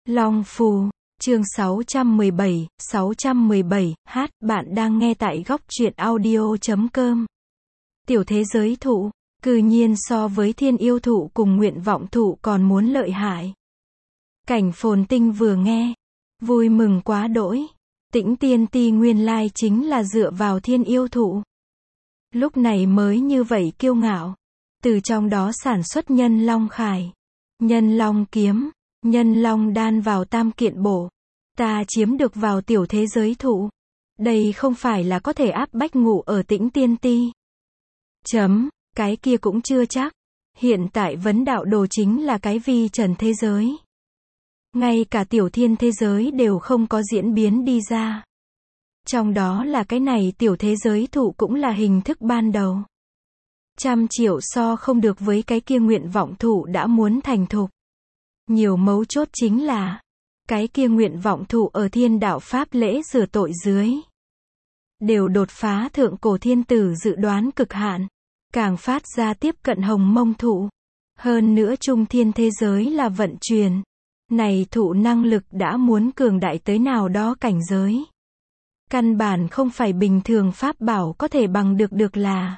Long Phù, chương 617, bạn đang nghe tại góc truyện audio.com. Tiểu thế giới thụ, cư nhiên so với thiên yêu thụ cùng nguyện vọng thụ còn muốn lợi hại. Cảnh Phồn Tinh vừa nghe, vui mừng quá đỗi. Tĩnh Tiên Ti nguyên lai chính là dựa vào thiên yêu thụ. Lúc này mới như vậy kiêu ngạo. Từ trong đó sản xuất nhân long khải, nhân long kiếm, nhân long đan vào tam kiện bổ. Ta chiếm được vào tiểu thế giới thụ. Đây không phải là có thể áp bách ngủ ở Tĩnh Tiên Ti. Cái kia cũng chưa chắc. Hiện tại vấn đạo đồ chính là cái vi trần thế giới. Ngay cả tiểu thiên thế giới đều không có diễn biến đi ra. Trong đó là cái này tiểu thế giới thụ cũng là hình thức ban đầu. 100 triệu so không được với cái kia nguyện vọng thụ đã muốn thành thục. Nhiều mấu chốt chính là, cái kia nguyện vọng thụ ở thiên đạo pháp lễ rửa tội dưới. Đều đột phá thượng cổ thiên tử dự đoán cực hạn. Càng phát ra tiếp cận hồng mông thụ. Hơn nữa trung thiên thế giới là vận chuyển. Này thụ năng lực đã muốn cường đại tới nào đó cảnh giới. Căn bản không phải bình thường pháp bảo có thể bằng được là.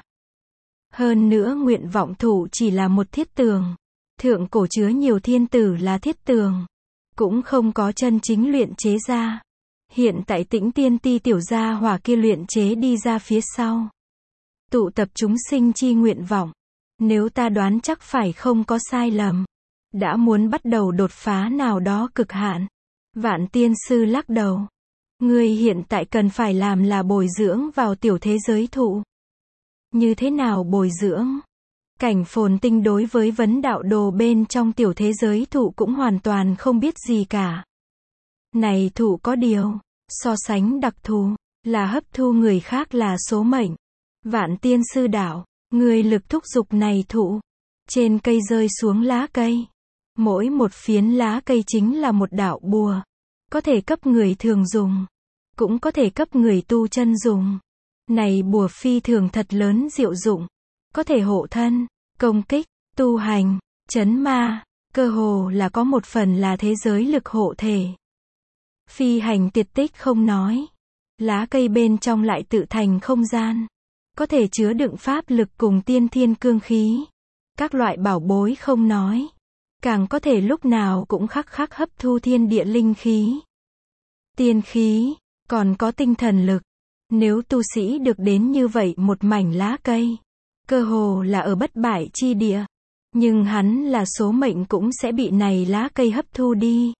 Hơn nữa nguyện vọng thụ chỉ là một thiết tường. Thượng cổ chứa nhiều thiên tử là thiết tường. Cũng không có chân chính luyện chế ra. Hiện tại Tĩnh Tiên Ti tiểu gia hỏa kia luyện chế đi ra phía sau. Tụ tập chúng sinh chi nguyện vọng. Nếu ta đoán chắc phải không có sai lầm. Đã muốn bắt đầu đột phá nào đó cực hạn. Vạn tiên sư lắc đầu. Ngươi hiện tại cần phải làm là bồi dưỡng vào tiểu thế giới thụ. Như thế nào bồi dưỡng? Cảnh Phồn Tinh đối với vấn đạo đồ bên trong tiểu thế giới thụ cũng hoàn toàn không biết gì cả. Này thụ có điều, so sánh đặc thù, là hấp thu người khác là số mệnh. Vạn tiên sư đạo, người lực thúc dục này thụ. Trên cây rơi xuống lá cây. Mỗi một phiến lá cây chính là một đạo bùa. Có thể cấp người thường dùng. Cũng có thể cấp người tu chân dùng. Này bùa phi thường thật lớn diệu dụng. Có thể hộ thân, công kích, tu hành, trấn ma. Cơ hồ là có một phần là thế giới lực hộ thể. Phi hành tiệt tích không nói. Lá cây bên trong lại tự thành không gian. Có thể chứa đựng pháp lực cùng tiên thiên cương khí. Các loại bảo bối không nói. Càng có thể lúc nào cũng khắc hấp thu thiên địa linh khí. Tiên khí, còn có tinh thần lực. Nếu tu sĩ được đến như vậy một mảnh lá cây, cơ hồ là ở bất bại chi địa. Nhưng hắn là số mệnh cũng sẽ bị này lá cây hấp thu đi.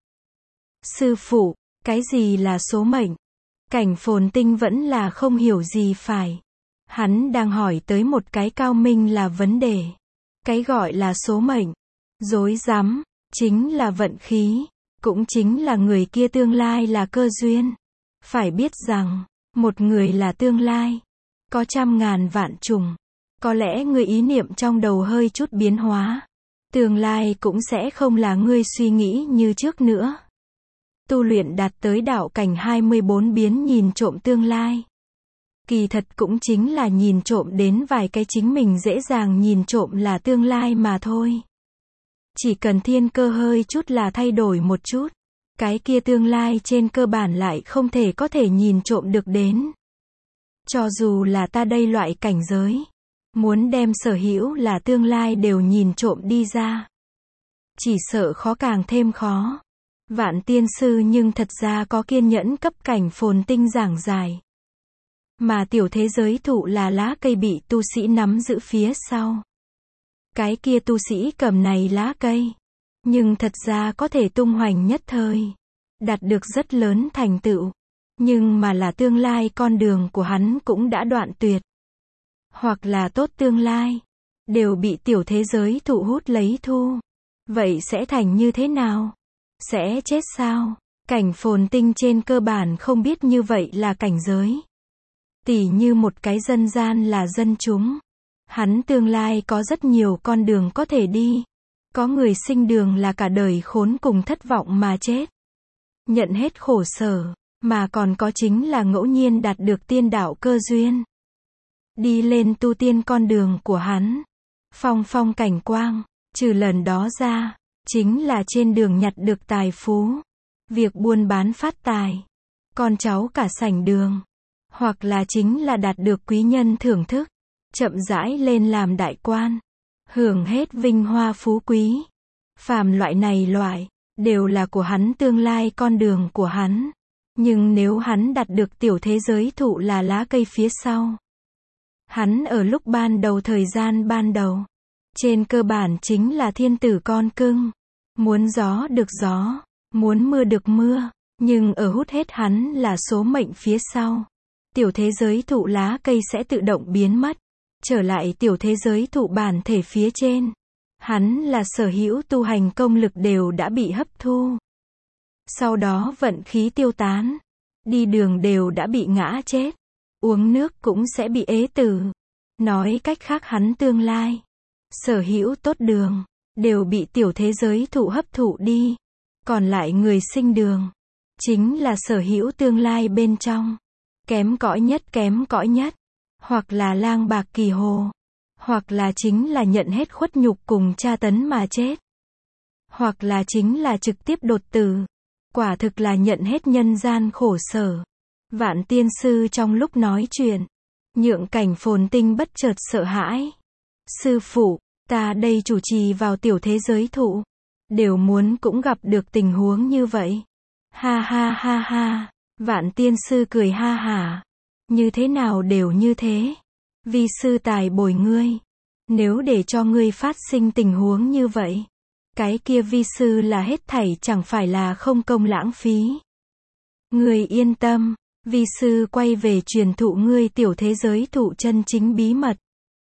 Sư phụ, cái gì là số mệnh? Cảnh Phồn Tinh vẫn là không hiểu gì phải. Hắn đang hỏi tới một cái cao minh là vấn đề. Cái gọi là số mệnh, rối rắm, chính là vận khí, cũng chính là người kia tương lai là cơ duyên. Phải biết rằng, một người là tương lai, có 100.000 vạn trùng. Có lẽ người ý niệm trong đầu hơi chút biến hóa. Tương lai cũng sẽ không là ngươi suy nghĩ như trước nữa. Tu luyện đạt tới đạo cảnh 24 biến nhìn trộm tương lai. Kỳ thật cũng chính là nhìn trộm đến vài cái chính mình dễ dàng nhìn trộm là tương lai mà thôi. Chỉ cần thiên cơ hơi chút là thay đổi một chút. Cái kia tương lai trên cơ bản lại không thể có thể nhìn trộm được đến. Cho dù là ta đây loại cảnh giới. Muốn đem sở hữu là tương lai đều nhìn trộm đi ra. Chỉ sợ khó càng thêm khó. Vạn tiên sư nhưng thật ra có kiên nhẫn cấp Cảnh Phồn Tinh giảng giải. Mà tiểu thế giới thụ là lá cây bị tu sĩ nắm giữ phía sau. Cái kia tu sĩ cầm này lá cây. Nhưng thật ra có thể tung hoành nhất thời. Đạt được rất lớn thành tựu. Nhưng mà là tương lai con đường của hắn cũng đã đoạn tuyệt. Hoặc là tốt tương lai. Đều bị tiểu thế giới thụ hút lấy thu. Vậy sẽ thành như thế nào? Sẽ chết sao? Cảnh Phồn Tinh trên cơ bản không biết như vậy là cảnh giới. Tỉ như một cái dân gian là dân chúng. Hắn tương lai có rất nhiều con đường có thể đi. Có người sinh đường là cả đời khốn cùng thất vọng mà chết. Nhận hết khổ sở. Mà còn có chính là ngẫu nhiên đạt được tiên đạo cơ duyên. Đi lên tu tiên con đường của hắn. Phong phong cảnh quang. Trừ lần đó ra. Chính là trên đường nhặt được tài phú. việc buôn bán phát tài, con cháu cả sảnh đường, hoặc là chính là đạt được quý nhân thưởng thức, chậm rãi lên làm đại quan, hưởng hết vinh hoa phú quý. Phàm loại này đều là của hắn tương lai con đường của hắn. Nhưng nếu hắn đạt được tiểu thế giới thụ là lá cây phía sau, hắn ở lúc ban đầu thời gian ban đầu, trên cơ bản chính là thiên tử con cưng. Muốn gió được gió, muốn mưa được mưa, nhưng ở hút hết hắn là số mệnh phía sau. Tiểu thế giới thụ lá cây sẽ tự động biến mất, trở lại tiểu thế giới thụ bản thể phía trên. Hắn là sở hữu tu hành công lực đều đã bị hấp thu. Sau đó vận khí tiêu tán, đi đường đều đã bị ngã chết, uống nước cũng sẽ bị ế tử. Nói cách khác hắn tương lai, sở hữu tốt đường, đều bị tiểu thế giới thụ hấp thụ đi. Còn lại người sinh đường, chính là sở hữu tương lai bên trong. Kém cõi nhất, hoặc là lang bạc kỳ hồ, hoặc là chính là nhận hết khuất nhục cùng tra tấn mà chết, hoặc là chính là trực tiếp đột tử. Quả thực là nhận hết nhân gian khổ sở. Vạn tiên sư trong lúc nói chuyện, nhượng Cảnh Phồn Tinh bất chợt sợ hãi. Sư phụ, ta đây chủ trì vào tiểu thế giới thụ, đều muốn cũng gặp được tình huống như vậy. Ha ha ha ha, Vạn tiên sư cười ha hả. Như thế nào đều như thế. Vi sư tài bồi ngươi. Nếu để cho ngươi phát sinh tình huống như vậy, cái kia vi sư là hết thảy chẳng phải là không công lãng phí. Ngươi yên tâm, vi sư quay về truyền thụ ngươi tiểu thế giới thụ chân chính bí mật.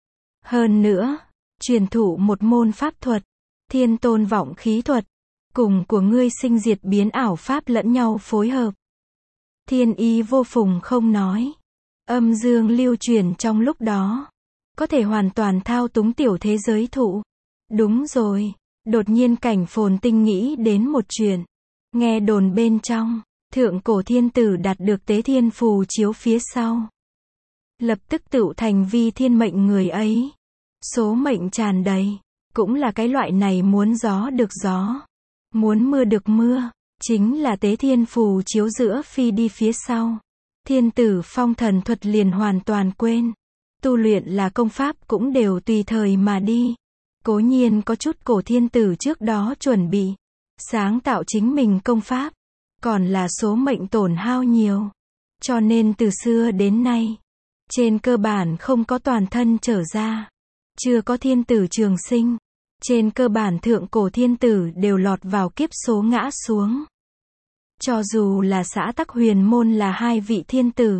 Hơn nữa, truyền thụ một môn pháp thuật, thiên tôn vọng khí thuật, cùng của ngươi sinh diệt biến ảo pháp lẫn nhau phối hợp. Thiên ý vô phùng không nói. Âm dương lưu truyền trong lúc đó, có thể hoàn toàn thao túng tiểu thế giới thụ. Đúng rồi. Đột nhiên Cảnh Phồn Tinh nghĩ đến một chuyện. Nghe đồn bên trong, thượng cổ thiên tử đạt được tế thiên phù chiếu phía sau, lập tức tựu thành vi thiên mệnh người ấy. Số mệnh tràn đầy, cũng là cái loại này muốn gió được gió, muốn mưa được mưa, chính là tế thiên phù chiếu giữa phi đi phía sau. Thiên tử phong thần thuật liền hoàn toàn quên. Tu luyện là công pháp cũng đều tùy thời mà đi. Cố nhiên có chút cổ thiên tử trước đó chuẩn bị, sáng tạo chính mình công pháp, còn là số mệnh tổn hao nhiều. Cho nên từ xưa đến nay, trên cơ bản không có toàn thân trở ra. Chưa có thiên tử trường sinh. Trên cơ bản thượng cổ thiên tử đều lọt vào kiếp số ngã xuống. Cho dù là xã Tắc Huyền Môn là hai vị thiên tử,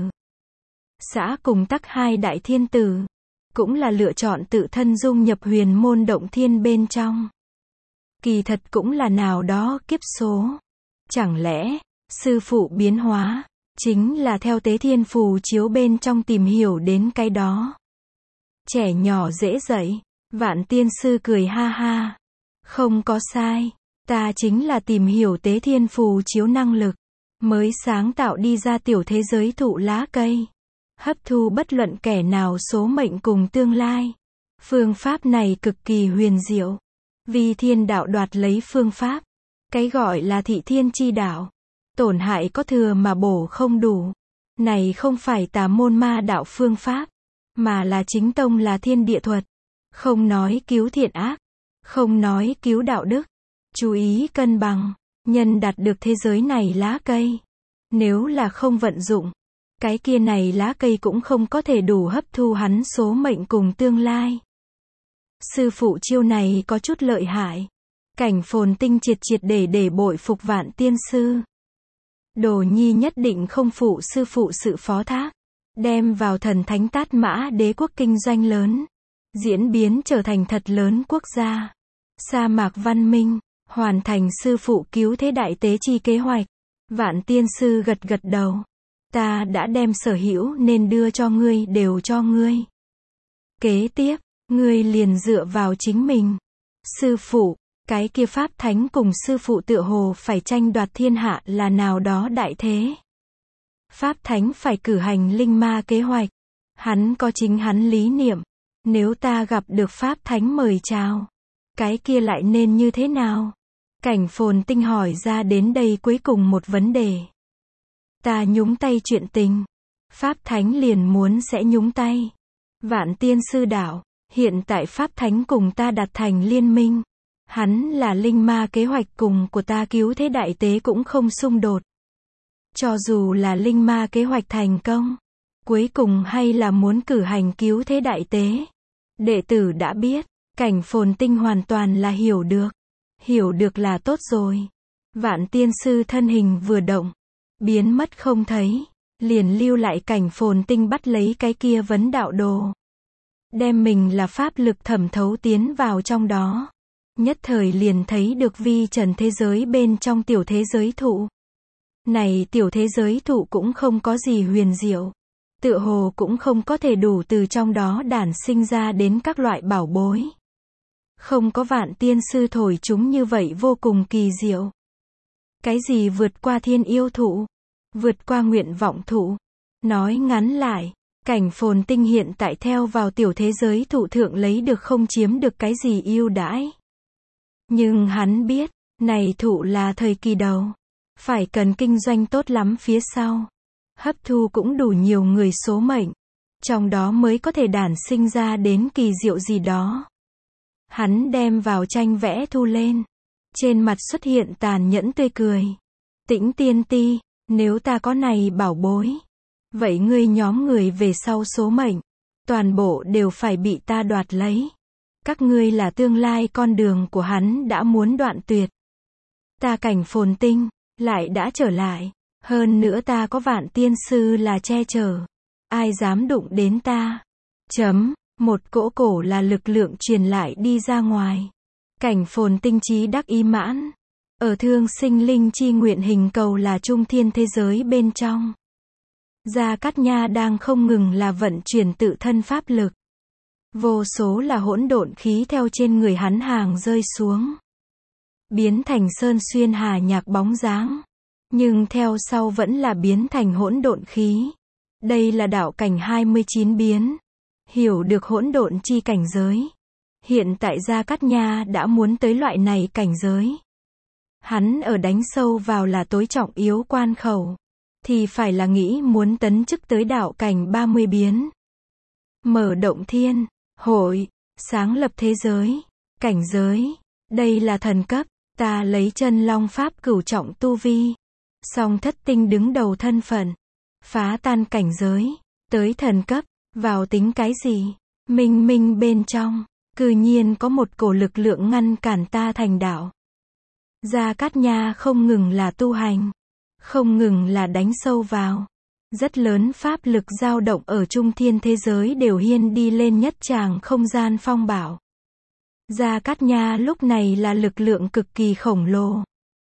xã cùng Tắc hai đại thiên tử, cũng là lựa chọn tự thân dung nhập huyền môn động thiên bên trong. Kỳ thật cũng là nào đó kiếp số. Chẳng lẽ, sư phụ biến hóa, chính là theo tế thiên phù chiếu bên trong tìm hiểu đến cái đó. Trẻ nhỏ dễ dạy. Vạn tiên sư cười ha ha. Không có sai. Ta chính là tìm hiểu tế thiên phù chiếu năng lực, mới sáng tạo đi ra tiểu thế giới thụ lá cây. Hấp thu bất luận kẻ nào số mệnh cùng tương lai. Phương pháp này cực kỳ huyền diệu. Vi thiên đạo đoạt lấy phương pháp. Cái gọi là thị thiên chi đạo. Tổn hại có thừa mà bổ không đủ. Này không phải tà môn ma đạo phương pháp, mà là chính tông là thiên địa thuật. Không nói cứu thiện ác, không nói cứu đạo đức. Chú ý cân bằng. Nhân đạt được thế giới này lá cây, nếu là không vận dụng, cái kia này lá cây cũng không có thể đủ hấp thu hắn số mệnh cùng tương lai. Sư phụ chiêu này có chút lợi hại. Cảnh Phồn Tinh triệt để bội phục Vạn tiên sư. Đồ nhi nhất định không phụ sư phụ sự phó thác, đem vào thần thánh Tát Mã đế quốc kinh doanh lớn, diễn biến trở thành thật lớn quốc gia, sa mạc văn minh, hoàn thành sư phụ cứu thế đại tế chi kế hoạch. Vạn tiên sư gật gật đầu. Ta đã đem sở hữu nên đưa cho ngươi đều cho ngươi. Kế tiếp, ngươi liền dựa vào chính mình. Sư phụ, cái kia pháp thánh cùng sư phụ tựa hồ phải tranh đoạt thiên hạ là nào đó đại thế. Pháp thánh phải cử hành linh ma kế hoạch. Hắn có chính hắn lý niệm. Nếu ta gặp được pháp thánh mời chào, cái kia lại nên như thế nào? Cảnh Phồn Tinh hỏi ra đến đây cuối cùng một vấn đề. Ta nhúng tay chuyện tình. Pháp Thánh liền muốn sẽ nhúng tay. Vạn Tiên Sư Đạo, hiện tại Pháp Thánh cùng ta đặt thành liên minh. Hắn là linh ma kế hoạch cùng của ta cứu thế đại tế cũng không xung đột. Cho dù là linh ma kế hoạch thành công, cuối cùng hay là muốn cử hành cứu thế đại tế. Đệ tử đã biết, Cảnh Phồn Tinh hoàn toàn là hiểu được. Hiểu được là tốt rồi. Vạn Tiên Sư thân hình vừa động, biến mất không thấy, liền lưu lại Cảnh Phồn Tinh bắt lấy cái kia vấn đạo đồ. Đem mình là pháp lực thẩm thấu tiến vào trong đó. Nhất thời liền thấy được vi trần thế giới bên trong tiểu thế giới thụ. Này tiểu thế giới thụ cũng không có gì huyền diệu. Tựa hồ cũng không có thể đủ từ trong đó đản sinh ra đến các loại bảo bối. Không có Vạn Tiên Sư thổi chúng như vậy vô cùng kỳ diệu. Cái gì vượt qua thiên yêu thụ? Vượt qua nguyện vọng thụ? Nói ngắn lại, Cảnh Phồn Tinh hiện tại theo vào tiểu thế giới thụ thượng lấy được không chiếm được cái gì ưu đãi. Nhưng hắn biết, này thụ là thời kỳ đầu. Phải cần kinh doanh tốt lắm phía sau. Hấp thu cũng đủ nhiều người số mệnh. Trong đó mới có thể đản sinh ra đến kỳ diệu gì đó. Hắn đem vào tranh vẽ thu lên. Trên mặt xuất hiện tàn nhẫn tươi cười. Tĩnh Tiên Ti, nếu ta có này bảo bối. Vậy ngươi nhóm người về sau số mệnh. Toàn bộ đều phải bị ta đoạt lấy. Các ngươi là tương lai con đường của hắn đã muốn đoạn tuyệt. Ta Cảnh Phồn Tinh, lại đã trở lại. Hơn nữa ta có Vạn Tiên Sư là che chở. Ai dám đụng đến ta? Một cỗ cổ là lực lượng truyền lại đi ra ngoài. Cảnh Phồn Tinh trí đắc ý mãn. Ở thương sinh linh chi nguyện hình cầu là trung thiên thế giới bên trong. Gia Cát Nha đang không ngừng là vận chuyển tự thân pháp lực. Vô số là hỗn độn khí theo trên người hắn hàng rơi xuống. Biến thành sơn xuyên hà nhạc bóng dáng. Nhưng theo sau vẫn là biến thành hỗn độn khí. Đây là đạo cảnh 29 biến. Hiểu được hỗn độn chi cảnh giới. Hiện tại Gia Cát Nha đã muốn tới loại này cảnh giới. Hắn ở đánh sâu vào là tối trọng yếu quan khẩu. Thì phải là nghĩ muốn tấn chức tới đạo cảnh 30 biến. Mở động thiên, hội, sáng lập thế giới, cảnh giới. Đây là thần cấp, ta lấy chân long pháp cửu trọng tu vi. Song thất tinh đứng đầu thân phận. Phá tan cảnh giới, tới thần cấp, vào tính cái gì? Minh minh bên trong, cư nhiên có một cổ lực lượng ngăn cản ta thành đạo. Gia Cát Nha không ngừng là tu hành. Không ngừng là đánh sâu vào. Rất lớn pháp lực dao động ở trung thiên thế giới đều hiên đi lên nhất tràng không gian phong bảo. Gia Cát Nha lúc này là lực lượng cực kỳ khổng lồ.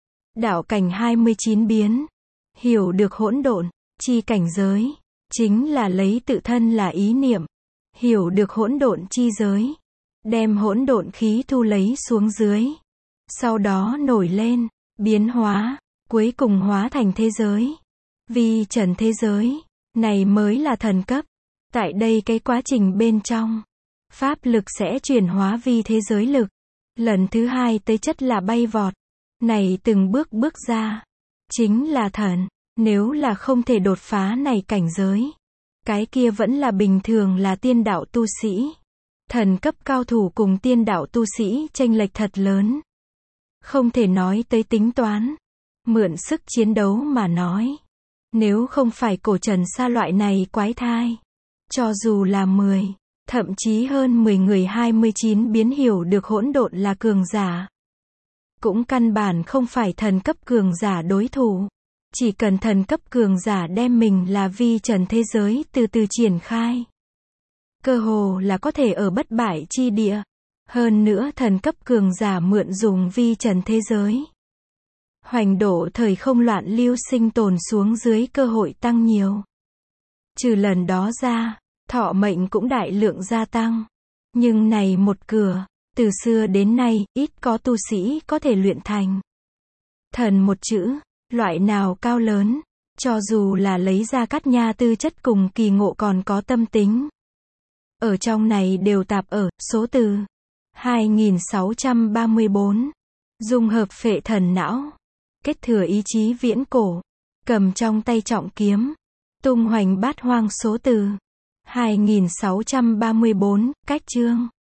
Đạo cảnh 29 biến. Hiểu được hỗn độn, chi cảnh giới. Chính là lấy tự thân là ý niệm. Hiểu được hỗn độn chi giới. Đem hỗn độn khí thu lấy xuống dưới. Sau đó nổi lên, biến hóa. Cuối cùng hóa thành thế giới. Vi trần thế giới. Này mới là thần cấp. Tại đây cái quá trình bên trong. Pháp lực sẽ chuyển hóa vi thế giới lực. Lần thứ hai tới chất là bay vọt. Này từng bước bước ra. Chính là thần. Nếu là không thể đột phá này cảnh giới. Cái kia vẫn là bình thường là tiên đạo tu sĩ. Thần cấp cao thủ cùng tiên đạo tu sĩ chênh lệch thật lớn. Không thể nói tới tính toán. Mượn sức chiến đấu mà nói. Nếu không phải cổ trần sa loại này quái thai. Cho dù là 10, thậm chí hơn 10 người 29 biến hiểu được hỗn độn là cường giả. Cũng căn bản không phải thần cấp cường giả đối thủ. Chỉ cần thần cấp cường giả đem mình là vi trần thế giới từ từ triển khai. Cơ hồ là có thể ở bất bại chi địa. Hơn nữa thần cấp cường giả mượn dùng vi trần thế giới. Hoành độ thời không loạn lưu sinh tồn xuống dưới cơ hội tăng nhiều. Trừ lần đó ra, thọ mệnh cũng đại lượng gia tăng. Nhưng này một cửa, từ xưa đến nay, ít có tu sĩ có thể luyện thành. Thần một chữ, loại nào cao lớn, cho dù là lấy ra Cát Nha tư chất cùng kỳ ngộ còn có tâm tính. Ở trong này đều tạp ở, số từ 2634. Dung hợp phệ thần não. Kết thừa ý chí viễn cổ. Cầm trong tay trọng kiếm. Tung hoành bát hoang số từ. 2634, cách chương.